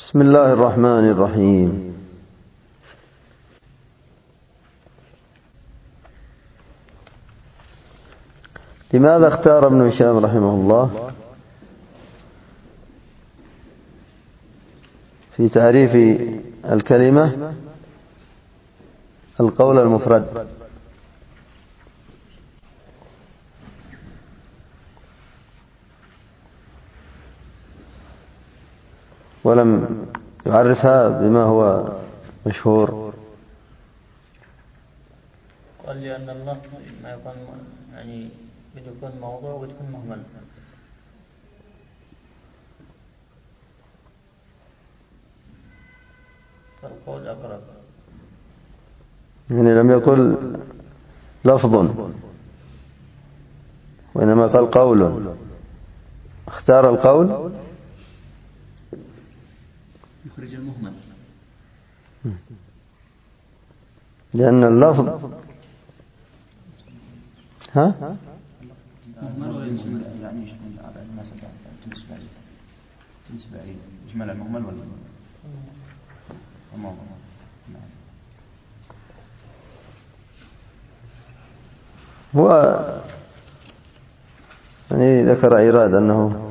بسم الله الرحمن الرحيم. لماذا اختار ابن هشام رحمه الله في تعريف الكلمة القول المفرد؟ ولم يعرفها بما هو مشهور؟ قال لأن اللفظ ما يكون يعني بتكون موضوع وتكون مهمل، فالقول أقرب. يعني لم يقل لفظ وإنما قال قول، اختار القول يخرج المهمل، لأن اللفظ ها مهمل يعني يشمل الناس بالنسبة لي يشمل المهمل والموضوع. هو يعني ذكر إيراد أنه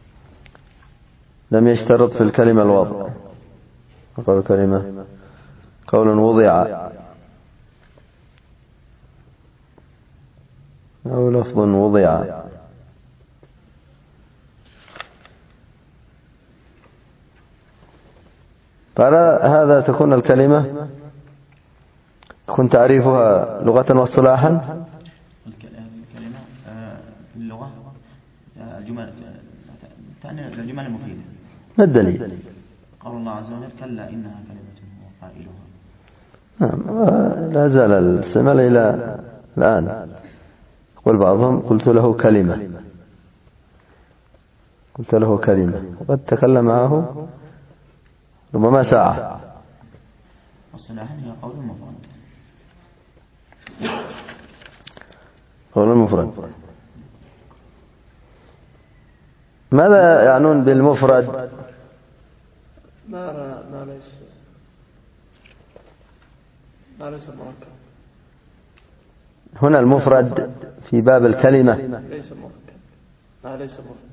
لم يشترط في الكلمة الوضع، وقال الكلمة قول وضع أو لفظ وضع. فعلى هذا تكون الكلمة يكون تعريفها لغة واصطلاحا. الكلمة في اللغة الجمل المفيدة. ما الدليل؟ قال الله عز وجل كلا إنها كلمة هو قائلها. لا زال الاستعمال إلى الآن. يقول بعضهم قلت له كلمة، وقد تكلم معه ربما ساعة. والصلاح هي قول المفرد. ماذا يعنون بالمفرد؟ ما ليس مركب. هنا المفرد في باب الكلمة ليس مركب. ليس مركب.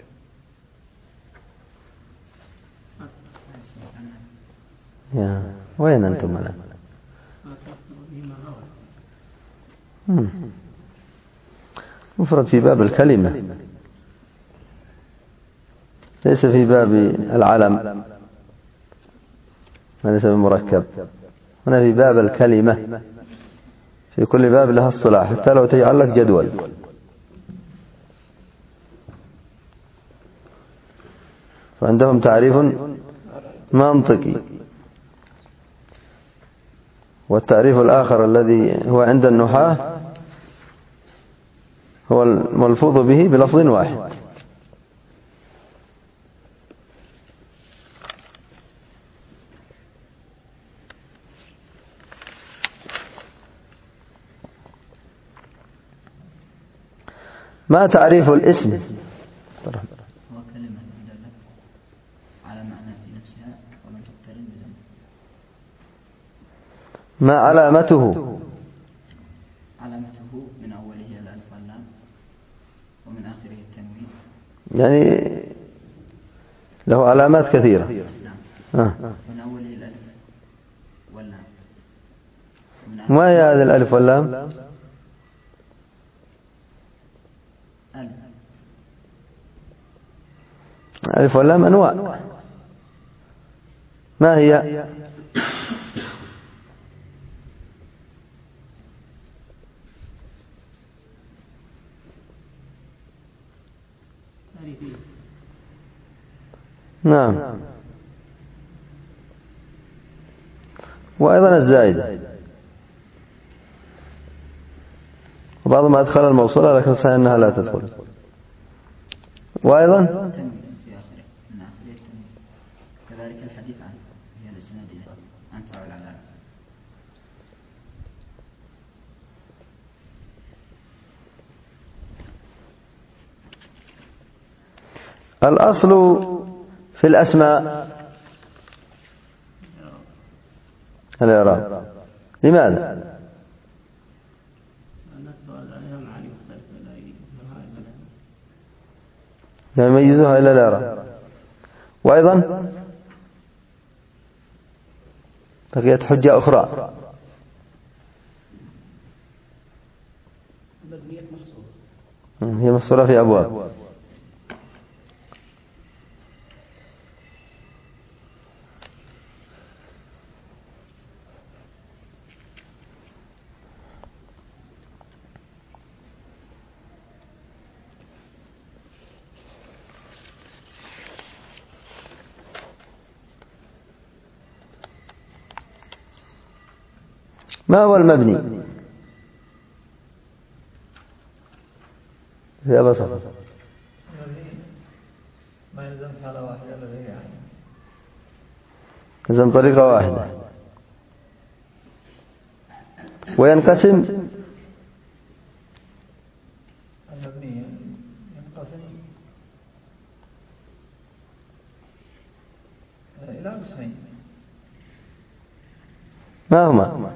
يا وين أنتم الآن؟ مفرد في باب الكلمة، ليس في باب العلم، وليس بمركب. هنا في باب الكلمة، في كل باب لها اصطلاح، حتى لو تجعل لك جدول. فعندهم تعريف منطقي، والتعريف الآخر الذي هو عند النحاة هو الملفوظ به بلفظ واحد. ما تعريف الاسم؟ هو كلمة دلت على معنى في نفسها ولم تقترن بزمن. ما علامته؟ علامته من أوله الألف واللام ومن آخره التنوين. يعني له علامات كثيرة. نعم. من أوله الألف واللام. ما هي هذه الألف واللام؟ ألف واللام أنواع. ما هي؟ نعم. وأيضا الزائد، وبعضهم أدخل الموصولة لكن صحيح أنها لا تدخل. وأيضا في آخره من آخره التنوين. كذلك الحديث عنه هي الاستناد إليه عن فاعل على الأصل في الأسماء الإعراب. لماذا؟ لا يميزها إلا الإعراب. وأيضا بقيت حجة أخرى. هي مفصولة في أبواب. ما هو المبني؟ يا بصر ما يلزم حالة واحدة الذي يعني يلزم طريقة واحدة. وينقسم المبني ينقسم إلى قسمين. ما هما؟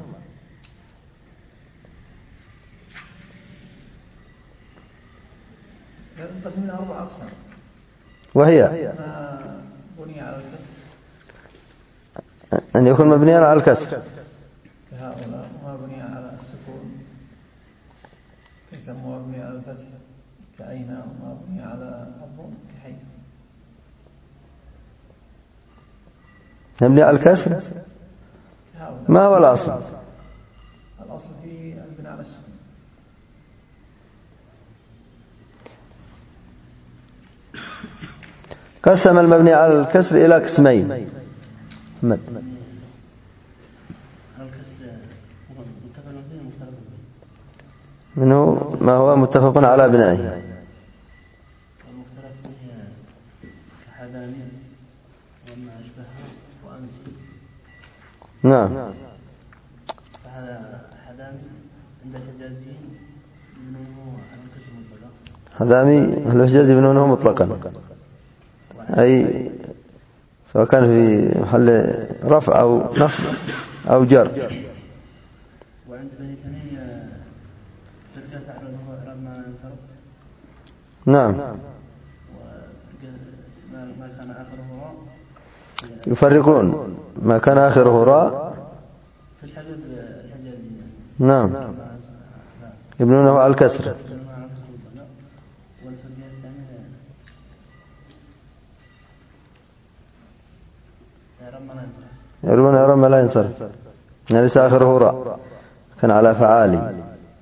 ينقسم إلى 4 أقسام. وهي ما بني على الكسر أن يكون مبنيا على الكسر كهؤلاء، وما بني على السكون كما بني على الفتح كأين، وما بني على الضم كحيث. مبني على الكسر. ما هو الأصل؟ الأصل في البناء على السكون. قسم المبني على الكسر إلى قسمين. منه ما هو متفق على بنائه. المختلف فيه كحداني وما أشبهها وأمسي. نعم. فهذا حدامي عند الحجازيين منه على القسم المطلق. حدامي الحجازي منه مطلقا، أي سواء كان في محل رفع أو نصب أو جر. وعند بني تميم ترجع تعرضه إعراب ما ينصرف. نعم. وما كان آخره راء يفرقون ما كان آخره راء في الحدود الحجازية. نعم. يبنونه على الكسر. يرون إعراب ما لا ينصرف، يعني ليس آخره راء، كان على فعالي.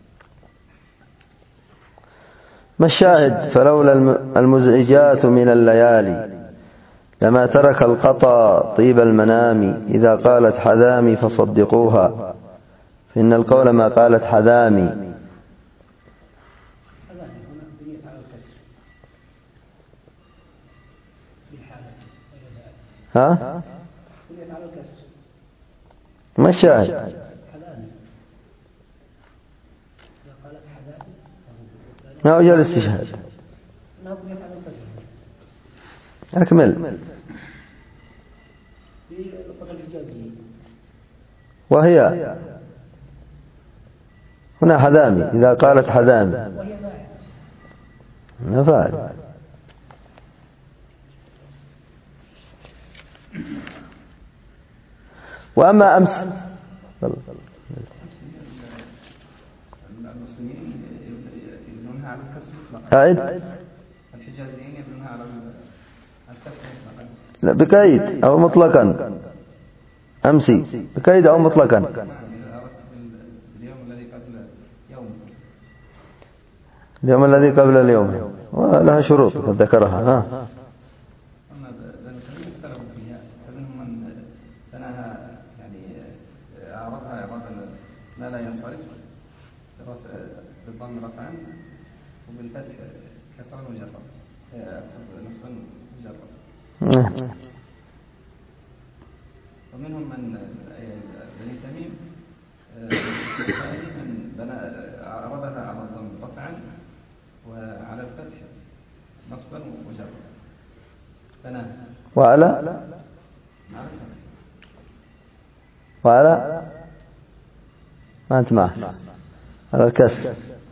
ما الشاهد؟ فلولا المزعجات من الليالي لما ترك القطا طيب المنام. إذا قالت حذامي فصدقوها فإن القول ما قالت حذامي. ها؟ ما الشاهد؟ ما وجه الاستشهاد؟ أكمل. وهي هنا حذامي. إذا قالت حذامي نفعل. وأما أمس المسلمين يبنونها على الكسر مطلقا. أعد. الحجازيين يبنونها على الكسر مطلقا. لا، بكيد أو مطلقا. أمسي بكيد أو مطلقا. إذا أردت باليوم الذي قبل يوم. اليوم الذي قبل اليوم ولها شروط قد ذكرها. أما بني تميم اختلفوا فيها، فمنهم من بناها يعني أعربها إعرابا ما لا ينصرف بالضم رفعا وبالفتح كسرا وجرا، أقصد نصبا وجرا. ومنهم من بني تميم من بنى أعربها على الضم رفعا وعلى الفتح نصبا وجرا وعلى مع الفتح. وعلى ما أنت معه على الكسر.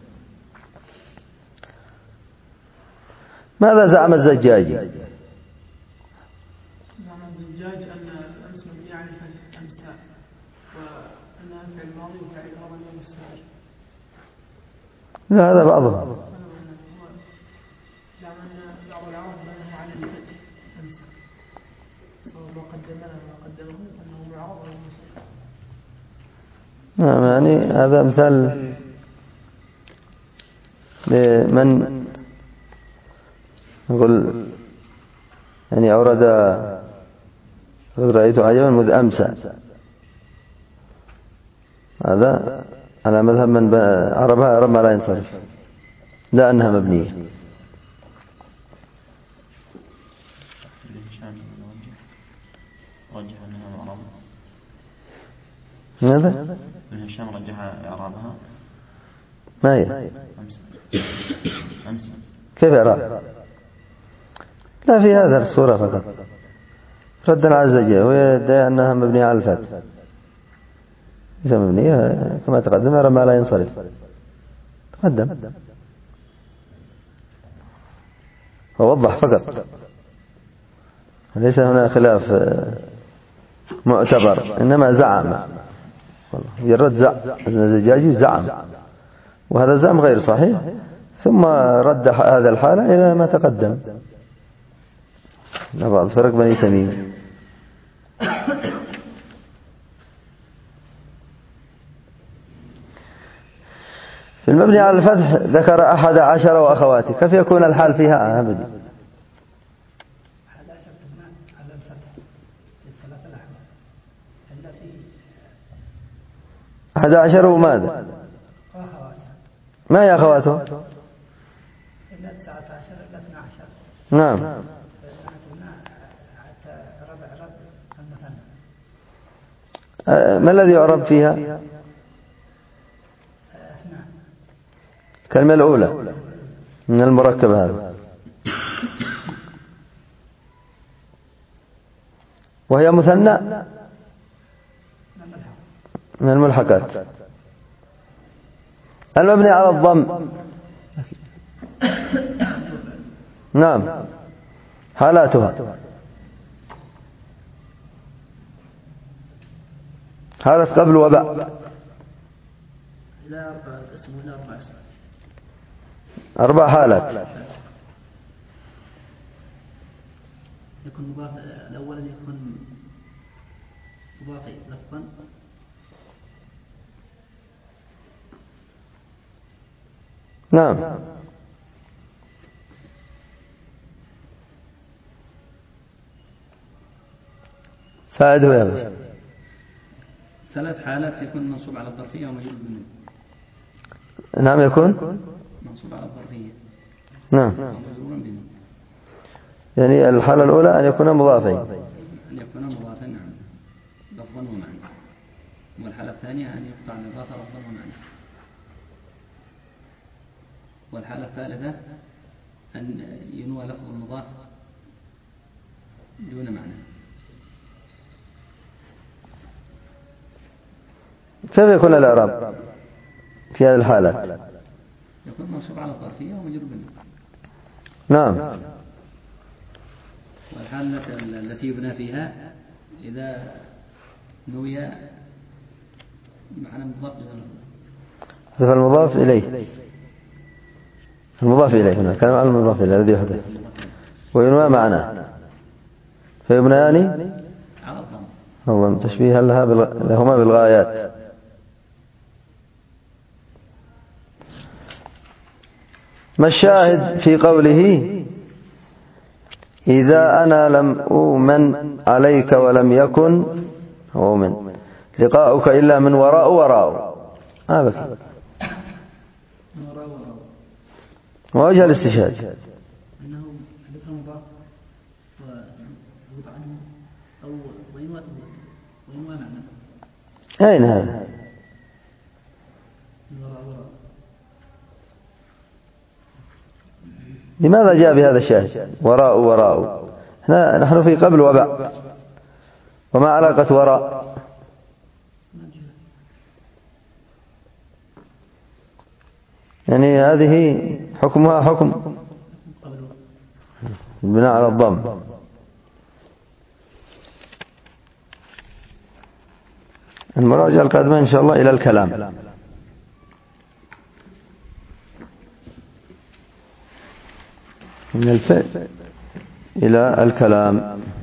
ماذا زعم الزجاجي؟ زعم الزجاج أن الأمس مبني على الفتح أمساء، وأنها فعل الماضي وفعل الأمر والمستقبل. لا هذا بعضهم. زعم أن بعض العرب بناه على الفتح أمساء، سواء ما قدمنا ما قدمه أنه معرض أو مستقبل. نعم، يعني هذا مثال لمن يقول يعني أورد رأيت عجبا مذ أمسى، هذا على مذهب من عربها ربما لا ينصرف، لا أنها مبنية. رجح أنها معربة. ماذا؟ ابن هشام رجح إعرابها. ما هي؟ أمس. كيف إعراب؟ لا، في هذا الصورة فقط ردا على الزجاجي، ويدعي أنها مبنية على الفتح. إذا مبنية كما تقدم ربما لا ينصرف، تقدم ووضح فقط، ليس هنا خلاف معتبر، إنما زعم مجرد الزجاجي زعم، وهذا الزعم غير صحيح، ثم رد هذا الحالة إلى ما تقدم بعض فرق بني تميم. في المبني على الفتح ذكر 11 وأخواته، كيف يكون الحال فيها؟ أبدا 11 تبنى على الفتح للثلاثة الأحوال التي 11 وماذا؟ وأخواتها. ما هي أخواته؟ إلا 19 إلا 12. نعم. تبنى حتى ربع المثنى. ما الذي يعرب فيها؟ الكلمة الأولى من المركب هذا، وهي مثنى من الملحقات. المبني على الضم نعم حالاتها حالة قبل وباء إلى 4 اسم إلى 4 اسم 4 حالات. يكون مضاف الأول يكون مضافي لفظا نعم. ساعده يا باشا. 3 حالات يكون منصوب على الظرفية ومجرور بالنون. نعم يكون منصوب على الظرفية نعم، ومجرور بالنون. يعني الحالة الأولى أن يكون مضافين، أن يكون مضافا نعم لفظا ومعنى، والحالة الثانية أن يقطع الإضافة لفظا ومعنى، والحالة الثالثة أن ينوى لفظ المضاف دون معنى. كيف يكون الإعراب في هذه الحالة؟ يكون منصوب على الظرفية ومجرور بالنون. نعم. والحالة التي يبنى فيها إذا نوي معنى المضاف دون اللفظ. هذا المضاف إليه، المضاف إليه هنا كلام على المضاف إليه الذي يحدث وينوى معناه فيبنيان على الضم. الضم تشبيها لهما بالغايات. ما الشاهد في قوله إذا أنا لم أؤمن عليك ولم يكن أؤمن لقاؤك إلا من وراء بك ما وجه الاستشهاد؟ أنه ذكر مضاف ويوضع عنه أو وينوى معنى. أين هذا؟ لماذا جاء بهذا الشاهد وراء؟ نحن في قبل وباء، وما علاقة وراء؟ يعني هذه حكمها حكم البناء على الضم. المراجعة القادمة إن شاء الله إلى الكلام. من الفعل إلى الكلام.